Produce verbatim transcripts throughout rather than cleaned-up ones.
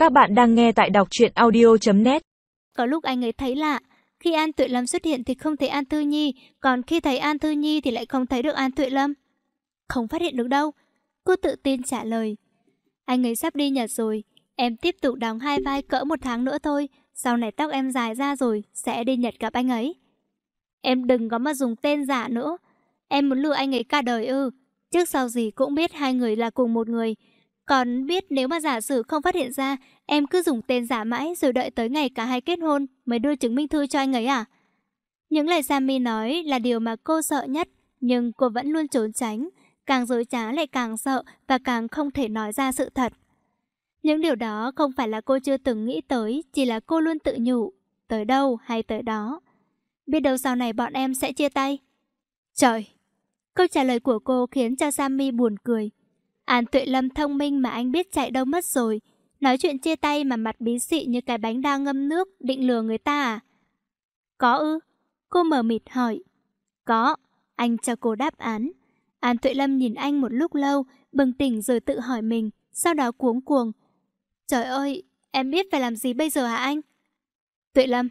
Các bạn đang nghe tại đọc truyện audio chấm net. Có lúc anh ấy thấy lạ, khi An Tuệ Lâm xuất hiện thì không thấy An Thư Nhi, còn khi thấy An Thư Nhi thì lại không thấy được An Tuệ Lâm. Không phát hiện được đâu, cô tự tin trả lời. Anh ấy sắp đi Nhật rồi, em tiếp tục đóng hai vai cỡ một tháng nữa thôi, sau này tóc em dài ra rồi sẽ đi Nhật gặp anh ấy. Em đừng có mà dùng tên giả nữa, em muốn lừa anh ấy cả đời ư? Trước sau gì cũng biết hai người là cùng một người. Còn biết nếu mà giả sử không phát hiện ra, em cứ dùng tên giả mãi rồi đợi tới ngày cả hai kết hôn mới đưa chứng minh thư cho anh ấy à? Những lời Sammy nói là điều mà cô sợ nhất, nhưng cô vẫn luôn trốn tránh. Càng dối trá lại càng sợ và càng không thể nói ra sự thật. Những điều đó không phải là cô chưa từng nghĩ tới, chỉ là cô luôn tự nhủ, tới đâu hay tới đó. Biết đâu sau này bọn em sẽ chia tay. Trời! Câu trả lời của cô khiến cho Sammy buồn cười. An Tuệ Lâm thông minh mà anh biết chạy đâu mất rồi. Nói chuyện chia tay mà mặt bí xị như cái bánh đang ngâm nước, định lừa người ta à? Có ư? Cô mờ mịt hỏi. Có, anh cho cô đáp án. An Tuệ Lâm nhìn anh một lúc lâu, bừng tỉnh rồi tự hỏi mình, sau đó cuống cuồng. Trời ơi, em biết phải làm gì bây giờ hả anh? Tuệ Lâm,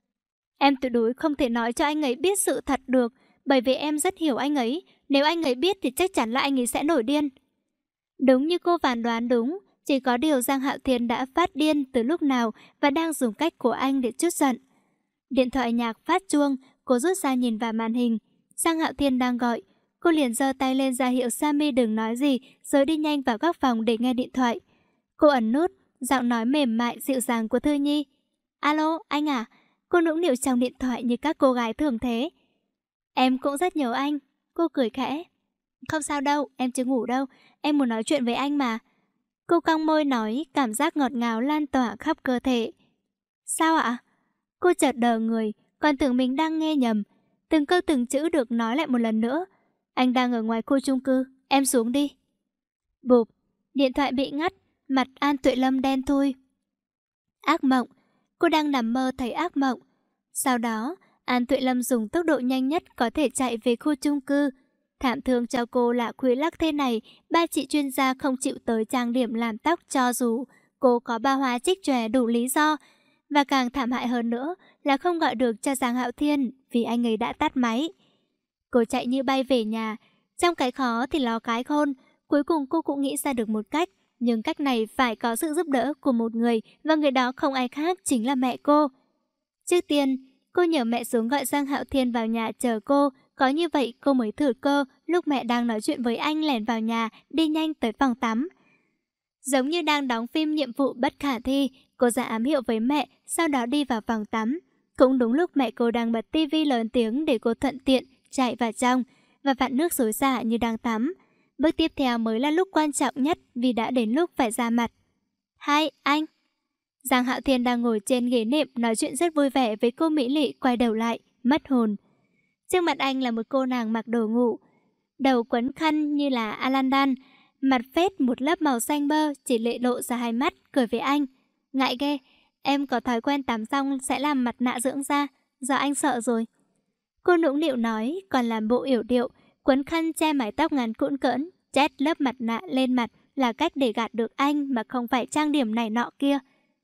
em tuyệt đối không thể nói cho anh ấy biết sự thật được, bởi vì em rất hiểu anh ấy. Nếu anh ấy biết thì chắc chắn là anh ấy sẽ nổi điên. Đúng như cô phán đoán đúng, chỉ có điều Giang Hạo Thiên đã phát điên từ lúc nào và đang dùng cách của anh để trút giận. Điện thoại nhạc phát chuông, cô rút ra nhìn vào màn hình. Giang Hạo Thiên đang gọi. Cô liền giơ tay lên ra hiệu Sammy đừng nói gì, rồi đi nhanh vào các phòng để nghe điện thoại. Cô ấn nút, giọng nói mềm mại dịu dàng của Thư Nhi. Alo, anh à? Cô nũng nịu trong điện thoại như các cô gái thường thế. Em cũng rất nhớ anh. Cô cười khẽ. Không sao đâu, em chưa ngủ đâu. Em muốn nói chuyện với anh mà. Cô cong môi nói, cảm giác ngọt ngào lan tỏa khắp cơ thể. Sao ạ? Cô chợt đờ người, còn tưởng mình đang nghe nhầm. Từng câu từng chữ được nói lại một lần nữa. Anh đang ở ngoài khu chung cư, em xuống đi. Bụp, điện thoại bị ngắt, mặt An Tuệ Lâm đen thui. Ác mộng, cô đang nằm mơ thấy ác mộng. Sau đó, An Tuệ Lâm dùng tốc độ nhanh nhất có thể chạy về khu chung cư. Thảm thương cho cô là khuya lắc thế này, ba chị chuyên gia không chịu tới trang điểm làm tóc cho dù cô có ba hoa trích chòe đủ lý do. Và càng thảm hại hơn nữa là không gọi được cho Giang Hạo Thiên vì anh ấy đã tắt máy. Cô chạy như bay về nhà, trong cái khó thì lo cái khôn, cuối cùng cô cũng nghĩ ra được một cách, nhưng cách này phải có sự giúp đỡ của một người và người đó không ai khác chính là mẹ cô. Trước tiên, cô nhờ mẹ xuống gọi Giang Hạo Thiên vào nhà chờ cô, có như vậy cô mới thử cơ lúc mẹ đang nói chuyện với anh lẻn vào nhà, đi nhanh tới phòng tắm. Giống như đang đóng phim nhiệm vụ bất khả thi, cô ra ám hiệu với mẹ, sau đó đi vào phòng tắm. Cũng đúng lúc mẹ cô đang bật tivi lớn tiếng để cô thuận tiện chạy vào trong và vặn nước xối xả như đang tắm. Bước tiếp theo mới là lúc quan trọng nhất vì đã đến lúc phải ra mặt. Hai, anh. Giang Hạo Thiên đang ngồi trên ghế nệm nói chuyện rất vui vẻ với cô Mỹ Lị, quay đầu lại, mất hồn. Trước mặt anh là một cô nàng mặc đồ ngủ, đầu quấn khăn như là Alandan, mặt phết một lớp màu xanh bơ, chỉ lệ lộ ra hai mắt, cười với anh. Ngại ghê, em có thói quen tắm xong sẽ làm mặt nạ dưỡng da, giờ anh sợ rồi. Cô nũng nịu nói, còn làm bộ yểu điệu, quấn khăn che mái tóc ngắn cũn cỡn, chét lớp mặt nạ lên mặt là cách để gạt được anh mà không phải trang điểm này nọ kia.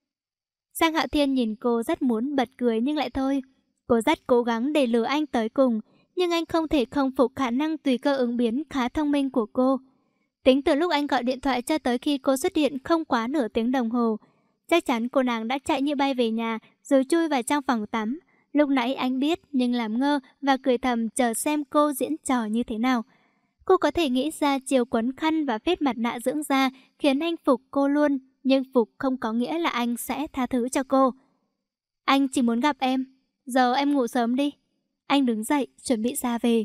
Giang Hạo Thiên nhìn cô rất muốn bật cười nhưng lại thôi. Cô rất cố gắng để lừa anh tới cùng, nhưng anh không thể không phục khả năng tùy cơ ứng biến khá thông minh của cô. Tính từ lúc anh gọi điện thoại cho tới khi cô xuất hiện không quá nửa tiếng đồng hồ. Chắc chắn cô nàng đã chạy như bay về nhà rồi chui vào trong phòng tắm. Lúc nãy anh biết nhưng làm ngơ và cười thầm chờ xem cô diễn trò như thế nào. Cô có thể nghĩ ra chiều quấn khăn và phết mặt nạ dưỡng da khiến anh phục cô luôn, nhưng phục không có nghĩa là anh sẽ tha thứ cho cô. Anh chỉ muốn gặp em, giờ em ngủ sớm đi. Anh đứng dậy chuẩn bị ra về.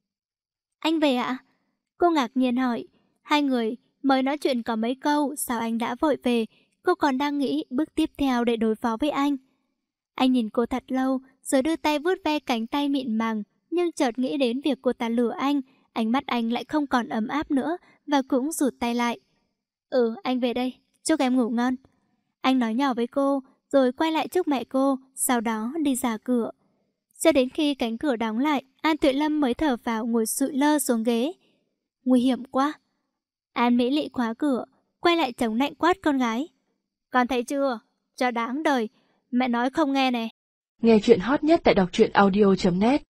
Anh về ạ? Cô ngạc nhiên hỏi. Hai người mới nói chuyện có mấy câu, sao anh đã vội về? Cô còn đang nghĩ bước tiếp theo để đối phó với anh. Anh nhìn cô thật lâu, rồi đưa tay vuốt ve cánh tay mịn màng, nhưng chợt nghĩ đến việc cô ta lừa anh, ánh mắt anh lại không còn ấm áp nữa và cũng rụt tay lại. Ừ, anh về đây, chúc em ngủ ngon. Anh nói nhỏ với cô, rồi quay lại chúc mẹ cô, sau đó đi ra cửa. Cho đến khi cánh cửa đóng lại, An Tuệ Lâm mới thở vào ngồi sụi lơ xuống ghế. Nguy hiểm quá. An Mỹ Lị khóa cửa, quay lại chống nạnh quát con gái. Con thấy chưa? Cho đáng đời. Mẹ nói không nghe này. Nghe chuyện hot nhất tại đọc truyện audio chấm net